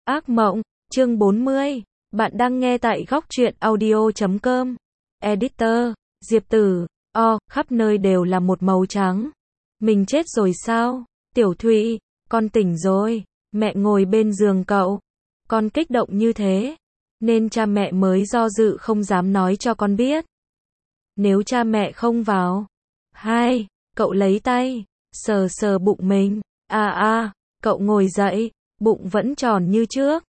Ác mộng, chương 40. Bạn đang nghe tại góc truyện audio.com. Editor, Diệp Tử. Khắp nơi đều là một màu trắng. Mình chết rồi sao? Tiểu Thụy, con tỉnh rồi. Mẹ ngồi bên giường cậu. Con kích động như thế, nên cha mẹ mới do dự không dám nói cho con biết. Nếu cha mẹ không vào. Cậu lấy tay, sờ sờ bụng mình. Cậu ngồi dậy, bụng vẫn tròn như trước.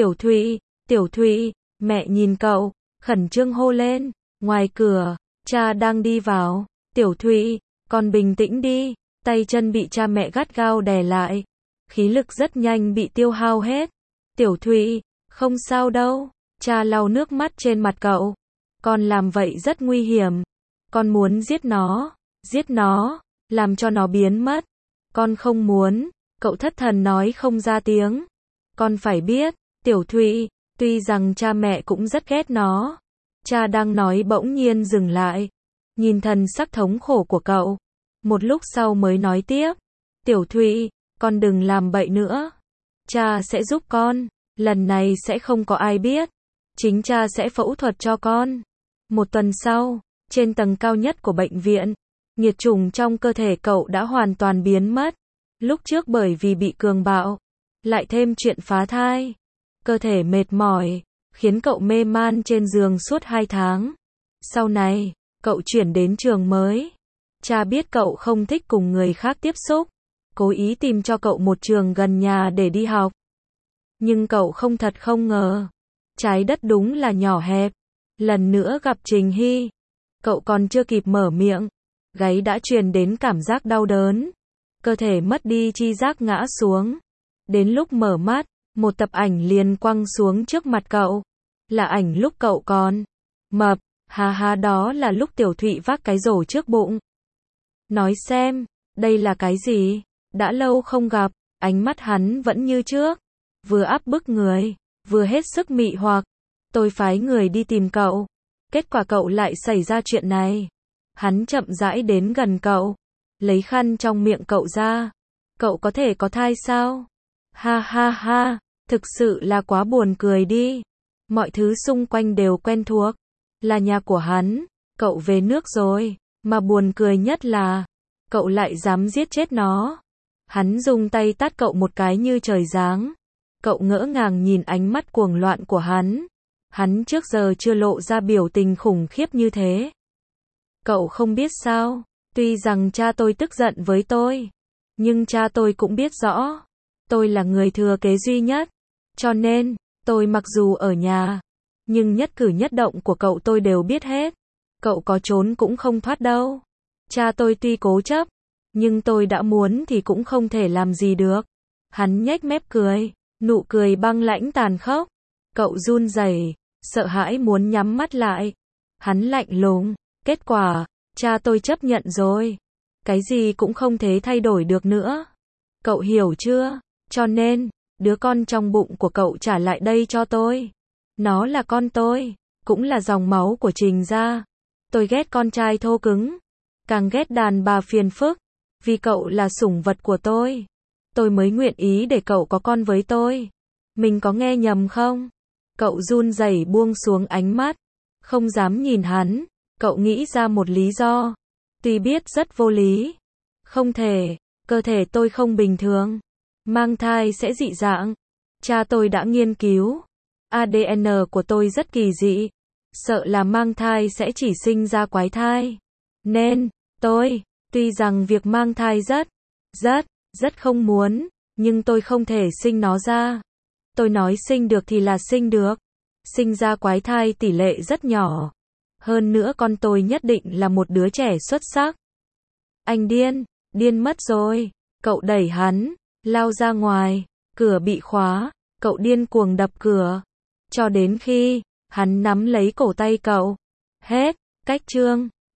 Tiểu Thụy, mẹ nhìn cậu, khẩn trương hô lên. Ngoài cửa, cha đang đi vào. Tiểu Thụy, con bình tĩnh đi. Tay chân bị cha mẹ gắt gao đè lại. Khí lực rất nhanh bị tiêu hao hết. Tiểu Thụy, không sao đâu. Cha lau nước mắt trên mặt cậu. Con làm vậy rất nguy hiểm. Con muốn giết nó, làm cho nó biến mất. Con không muốn. Cậu thất thần nói không ra tiếng. Con phải biết, Tiểu Thụy, tuy rằng cha mẹ cũng rất ghét nó. Cha đang nói bỗng nhiên dừng lại. Nhìn thần sắc thống khổ của cậu. Một lúc sau mới nói tiếp. Tiểu Thụy, con đừng làm bậy nữa. Cha sẽ giúp con. Lần này sẽ không có ai biết. Chính cha sẽ phẫu thuật cho con. Một tuần sau, trên tầng cao nhất của bệnh viện, nhiệt trùng trong cơ thể cậu đã hoàn toàn biến mất. Lúc trước bởi vì bị cường bạo, lại thêm chuyện phá thai, cơ thể mệt mỏi, khiến cậu mê man trên giường suốt 2 tháng. Sau này, cậu chuyển đến trường mới. Cha biết cậu không thích cùng người khác tiếp xúc, cố ý tìm cho cậu một trường gần nhà để đi học. Nhưng cậu không ngờ, trái đất đúng là nhỏ hẹp. Lần nữa gặp Trình Hy, cậu còn chưa kịp mở miệng, gáy đã truyền đến cảm giác đau đớn. Cơ thể mất đi chi giác ngã xuống. Đến lúc mở mắt, một tập ảnh liền quăng xuống trước mặt cậu. Là ảnh lúc cậu còn mập. Đó là lúc Tiểu Thụy vác cái rổ trước bụng. Nói xem, đây là cái gì? Đã lâu không gặp, ánh mắt hắn vẫn như trước. Vừa áp bức người, vừa hết sức mị hoặc. Tôi phái người đi tìm cậu. Kết quả cậu lại xảy ra chuyện này. Hắn chậm rãi đến gần cậu. Lấy khăn trong miệng cậu ra. Cậu có thể có thai sao? Thực sự là quá buồn cười đi. Mọi thứ xung quanh đều quen thuộc. Là nhà của hắn. Cậu về nước rồi. Mà buồn cười nhất là, cậu lại dám giết chết nó. Hắn dùng tay tát cậu một cái như trời giáng. Cậu ngỡ ngàng nhìn ánh mắt cuồng loạn của hắn. Hắn trước giờ chưa lộ ra biểu tình khủng khiếp như thế. Cậu không biết sao, tuy rằng cha tôi tức giận với tôi, nhưng cha tôi cũng biết rõ, tôi là người thừa kế duy nhất. Cho nên, tôi mặc dù ở nhà, nhưng nhất cử nhất động của cậu tôi đều biết hết. Cậu có trốn cũng không thoát đâu. Cha tôi tuy cố chấp, nhưng tôi đã muốn thì cũng không thể làm gì được. Hắn nhếch mép cười, nụ cười băng lãnh tàn khốc. Cậu run rẩy, sợ hãi muốn nhắm mắt lại. Hắn lạnh lùng, kết quả, cha tôi chấp nhận rồi. Cái gì cũng không thể thay đổi được nữa. Cậu hiểu chưa? Cho nên, đứa con trong bụng của cậu trả lại đây cho tôi. Nó là con tôi, cũng là dòng máu của Trình gia. Tôi ghét con trai thô cứng, càng ghét đàn bà phiền phức. Vì cậu là sủng vật của tôi mới nguyện ý để cậu có con với tôi. Mình có nghe nhầm không? Cậu run rẩy buông xuống ánh mắt, không dám nhìn hắn. Cậu nghĩ ra một lý do, tuy biết rất vô lý. Không thể, cơ thể tôi không bình thường, mang thai sẽ dị dạng. Cha tôi đã nghiên cứu, ADN của tôi rất kỳ dị, sợ là mang thai sẽ chỉ sinh ra quái thai. Nên, tuy rằng việc mang thai rất không muốn, nhưng tôi không thể sinh nó ra. Tôi nói sinh được thì là sinh được. Sinh ra quái thai tỷ lệ rất nhỏ. Hơn nữa con tôi nhất định là một đứa trẻ xuất sắc. Anh điên mất rồi. Cậu đẩy hắn, lao ra ngoài. Cửa bị khóa, cậu điên cuồng đập cửa. Cho đến khi, hắn nắm lấy cổ tay cậu. Hết, cách chương.